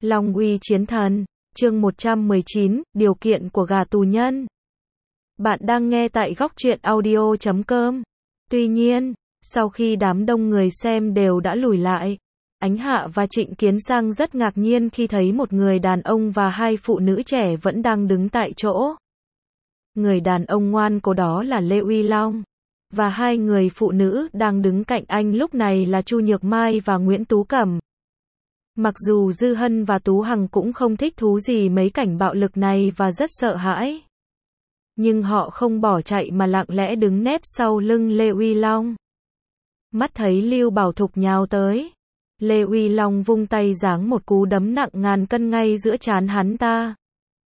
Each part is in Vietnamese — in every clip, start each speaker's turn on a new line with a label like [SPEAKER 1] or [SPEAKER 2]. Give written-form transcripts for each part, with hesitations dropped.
[SPEAKER 1] Long uy chiến thần, chương 119, điều kiện của gà tù nhân. Bạn đang nghe tại góc truyện audio.com. Tuy nhiên, sau khi đám đông người xem đều đã lùi lại, Ánh Hạ và Trịnh Kiến Sang rất ngạc nhiên khi thấy một người đàn ông và hai phụ nữ trẻ vẫn đang đứng tại chỗ. Người đàn ông ngoan cố đó là Lê Uy Long, và hai người phụ nữ đang đứng cạnh anh lúc này là Chu Nhược Mai và Nguyễn Tú Cẩm. Mặc dù Dư Hân và Tú Hằng cũng không thích thú gì mấy cảnh bạo lực này và rất sợ hãi, nhưng họ không bỏ chạy mà lặng lẽ đứng nép sau lưng Lê Uy Long. Mắt thấy Lưu Bảo Thục nhào tới, Lê Uy Long vung tay giáng một cú đấm nặng ngàn cân ngay giữa trán hắn ta.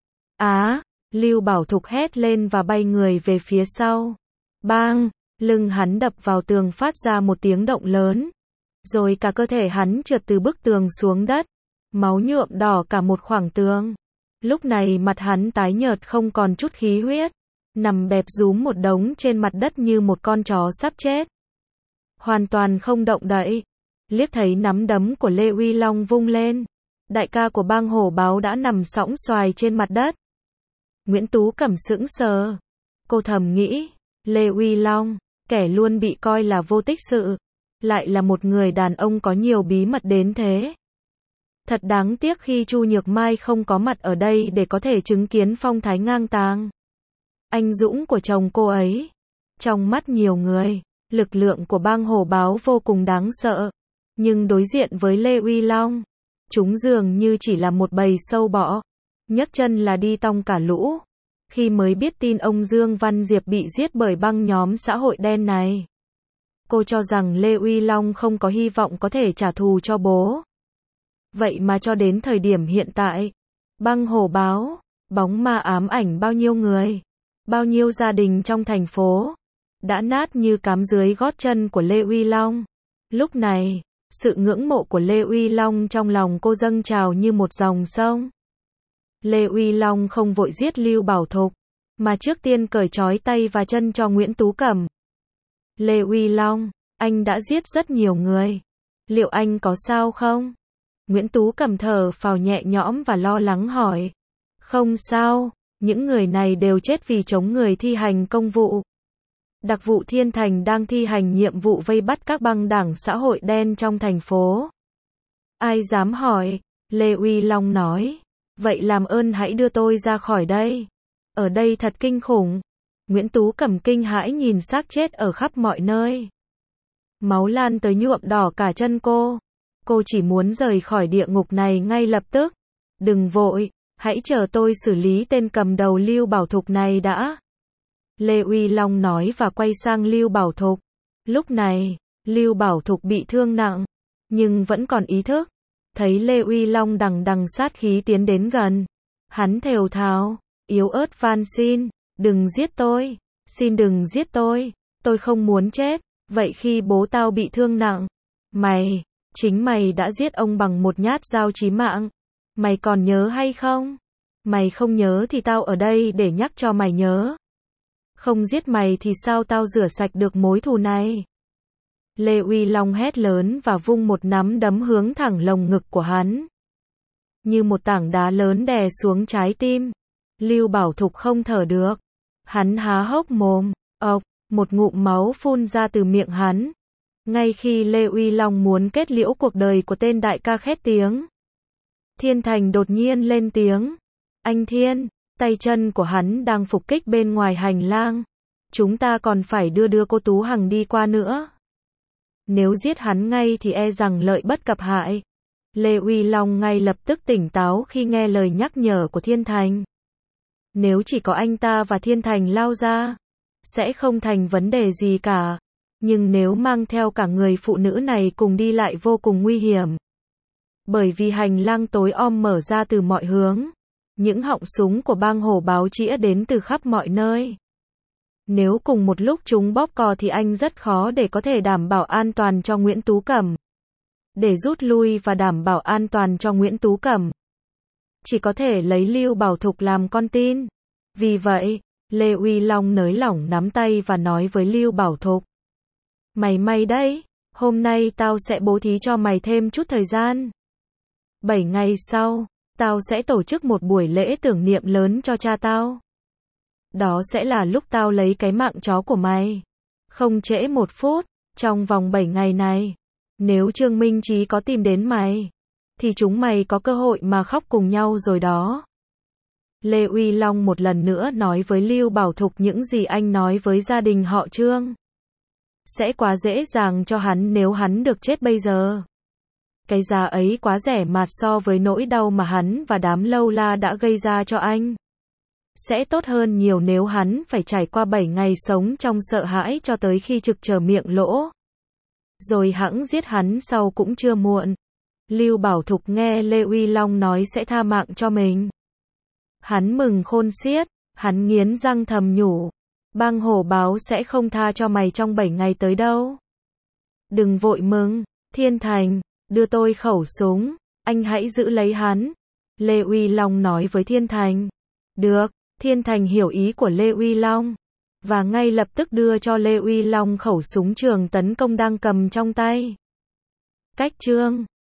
[SPEAKER 1] Lưu Bảo Thục hét lên và bay người về phía sau. Bang! Lưng hắn đập vào tường phát ra một tiếng động lớn. Rồi cả cơ thể hắn trượt từ bức tường xuống đất. Máu nhuộm đỏ cả một khoảng tường. Lúc này mặt hắn tái nhợt không còn chút khí huyết. Nằm bẹp rúm một đống trên mặt đất như một con chó sắp chết. Hoàn toàn không động đậy. Liếc thấy nắm đấm của Lê Uy Long vung lên. Đại ca của bang hổ báo đã nằm sõng xoài trên mặt đất. Nguyễn Tú Cẩm sững sờ. Cô thầm nghĩ, Lê Uy Long, kẻ luôn bị coi là vô tích sự, lại là một người đàn ông có nhiều bí mật đến thế. Thật đáng tiếc khi Chu Nhược Mai không có mặt ở đây để có thể chứng kiến phong thái ngang tàng, anh dũng của chồng cô ấy. Trong mắt nhiều người, lực lượng của bang hổ báo vô cùng đáng sợ, nhưng đối diện với Lê Uy Long, chúng dường như chỉ là một bầy sâu bọ. Nhấc chân là đi tong cả lũ. Khi mới biết tin ông Dương Văn Diệp bị giết bởi băng nhóm xã hội đen này, cô cho rằng Lê Uy Long không có hy vọng có thể trả thù cho bố. Vậy mà cho đến thời điểm hiện tại, băng hổ báo, bóng ma ám ảnh bao nhiêu người, bao nhiêu gia đình trong thành phố, đã nát như cám dưới gót chân của Lê Uy Long. Lúc này, sự ngưỡng mộ của Lê Uy Long trong lòng cô dâng trào như một dòng sông. Lê Uy Long không vội giết Lưu Bảo Thục, mà trước tiên cởi trói tay và chân cho Nguyễn Tú Cẩm. Lê Uy Long, anh đã giết rất nhiều người. Liệu anh có sao không? Nguyễn Tú Cẩm thở phào nhẹ nhõm và lo lắng hỏi. Không sao, những người này đều chết vì chống người thi hành công vụ. Đặc vụ Thiên Thành đang thi hành nhiệm vụ vây bắt các băng đảng xã hội đen trong thành phố. Ai dám hỏi? Lê Uy Long nói. Vậy làm ơn hãy đưa tôi ra khỏi đây. Ở đây thật kinh khủng. Nguyễn Tú Cẩm kinh hãi nhìn xác chết ở khắp mọi nơi. Máu lan tới nhuộm đỏ cả chân cô. Cô chỉ muốn rời khỏi địa ngục này ngay lập tức. Đừng vội, hãy chờ tôi xử lý tên cầm đầu Lưu Bảo Thục này đã. Lê Uy Long nói và quay sang Lưu Bảo Thục. Lúc này, Lưu Bảo Thục bị thương nặng, nhưng vẫn còn ý thức. Thấy Lê Uy Long đằng đằng sát khí tiến đến gần, hắn thều thào, yếu ớt van xin, đừng giết tôi, xin đừng giết tôi không muốn chết. Vậy khi bố tao bị thương nặng, chính mày đã giết ông bằng một nhát dao chí mạng, mày còn nhớ hay không? Mày không nhớ thì tao ở đây để nhắc cho mày nhớ. Không giết mày thì sao tao rửa sạch được mối thù này? Lê Uy Long hét lớn và vung một nắm đấm hướng thẳng lồng ngực của hắn. Như một tảng đá lớn đè xuống trái tim. Lưu Bảo Thục không thở được. Hắn há hốc mồm, một ngụm máu phun ra từ miệng hắn. Ngay khi Lê Uy Long muốn kết liễu cuộc đời của tên đại ca khét tiếng, Thiên Thành đột nhiên lên tiếng. Anh Thiên, tay chân của hắn đang phục kích bên ngoài hành lang. Chúng ta còn phải đưa cô Tú Hằng đi qua nữa. Nếu giết hắn ngay thì e rằng lợi bất cập hại. Lê Uy Long ngay lập tức tỉnh táo khi nghe lời nhắc nhở của Thiên Thành. Nếu chỉ có anh ta và Thiên Thành lao ra, sẽ không thành vấn đề gì cả. Nhưng nếu mang theo cả người phụ nữ này cùng đi lại vô cùng nguy hiểm. Bởi vì hành lang tối om mở ra từ mọi hướng. Những họng súng của bang hổ báo chĩa đến từ khắp mọi nơi. Nếu cùng một lúc chúng bóp cò thì anh rất khó để có thể đảm bảo an toàn cho Nguyễn Tú Cẩm. Để rút lui và đảm bảo an toàn cho Nguyễn Tú Cẩm, chỉ có thể lấy Lưu Bảo Thục làm con tin. Vì vậy, Lê Uy Long nới lỏng nắm tay và nói với Lưu Bảo Thục. Mày đấy, hôm nay tao sẽ bố thí cho mày thêm chút thời gian. 7 ngày sau, tao sẽ tổ chức một buổi lễ tưởng niệm lớn cho cha tao. Đó sẽ là lúc tao lấy cái mạng chó của mày. Không trễ một phút, trong vòng 7 ngày này, nếu Trương Minh Chí có tìm đến mày, thì chúng mày có cơ hội mà khóc cùng nhau rồi đó. Lê Uy Long một lần nữa nói với Lưu Bảo Thục những gì anh nói với gia đình họ Trương. Sẽ quá dễ dàng cho hắn nếu hắn được chết bây giờ. Cái giá ấy quá rẻ mạt so với nỗi đau mà hắn và đám lâu la đã gây ra cho anh. Sẽ tốt hơn nhiều nếu hắn phải trải qua 7 ngày sống trong sợ hãi cho tới khi trực chờ miệng lỗ. Rồi hẵng giết hắn sau cũng chưa muộn. Lưu Bảo Thục nghe Lê Uy Long nói sẽ tha mạng cho mình. Hắn mừng khôn xiết, hắn nghiến răng thầm nhủ. Bang hổ báo sẽ không tha cho mày trong 7 ngày tới đâu. Đừng vội mừng, Thiên Thành, đưa tôi khẩu súng, anh hãy giữ lấy hắn. Lê Uy Long nói với Thiên Thành. Được, Thiên Thành hiểu ý của Lê Uy Long. Và ngay lập tức đưa cho Lê Uy Long khẩu súng trường tấn công đang cầm trong tay. Cách Trương